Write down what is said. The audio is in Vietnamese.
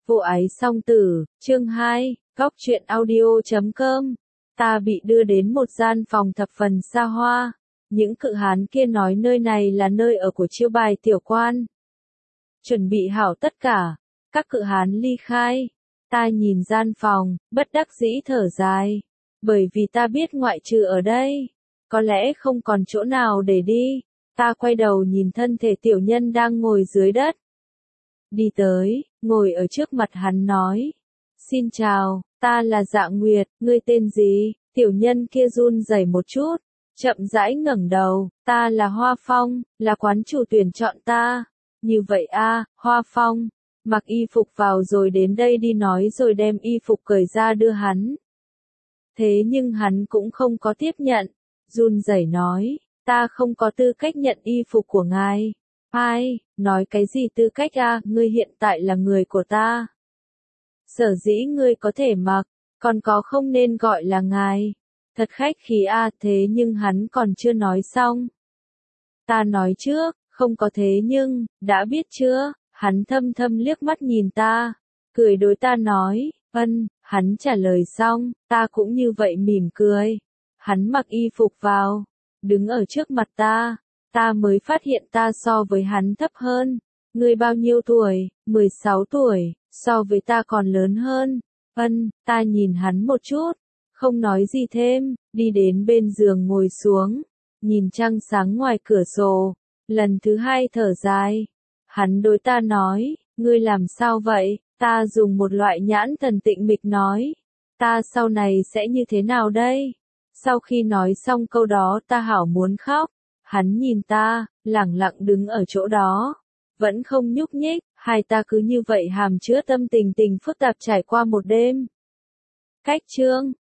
Vô ái song tử, chương 2, Góc truyện audio.com. Ta bị đưa đến một gian phòng thập phần xa hoa. Những cự hán kia nói nơi này là nơi ở của chiêu bài tiểu quan. Chuẩn bị hảo tất cả, các cự hán ly khai. Ta nhìn gian phòng, bất đắc dĩ thở dài. Bởi vì ta biết ngoại trừ ở đây, có lẽ không còn chỗ nào để đi. Ta quay đầu nhìn thân thể tiểu nhân đang ngồi dưới đất. Đi tới, ngồi ở trước mặt hắn nói. Xin chào, ta là Dạ Nguyệt, ngươi tên gì? Tiểu nhân kia run rẩy một chút, chậm rãi ngẩng đầu, ta là Hoa Phong, là quán chủ tuyển chọn ta. Như vậy a, Hoa Phong, mặc y phục vào rồi đến đây đi, nói rồi đem y phục cởi ra đưa hắn. Thế nhưng hắn cũng không có tiếp nhận, run rẩy nói, ta không có tư cách nhận y phục của ngài. Ai, nói cái gì tư cách a, ngươi hiện tại là người của ta. Sở dĩ ngươi có thể mặc, còn có không nên gọi là ngài. Thật khách khí a, thế nhưng hắn còn chưa nói xong. Ta nói trước, không có thế nhưng, đã biết chưa? Hắn thâm thâm liếc mắt nhìn ta, cười đối ta nói, hắn trả lời xong, ta cũng như vậy mỉm cười. Hắn mặc y phục vào, đứng ở trước mặt ta. Ta mới phát hiện ta so với hắn thấp hơn. Ngươi bao nhiêu tuổi? 16 tuổi, so với ta còn lớn hơn. Ta nhìn hắn một chút, không nói gì thêm, đi đến bên giường ngồi xuống, nhìn trăng sáng ngoài cửa sổ, lần thứ hai thở dài. Hắn đối ta nói, ngươi làm sao vậy? Ta dùng một loại nhãn thần tịnh mịch nói, ta sau này sẽ như thế nào đây? Sau khi nói xong câu đó ta hảo muốn khóc. Hắn nhìn ta, lẳng lặng đứng ở chỗ đó, vẫn không nhúc nhích, hai ta cứ như vậy hàm chứa tâm tình phức tạp trải qua một đêm. Cách chương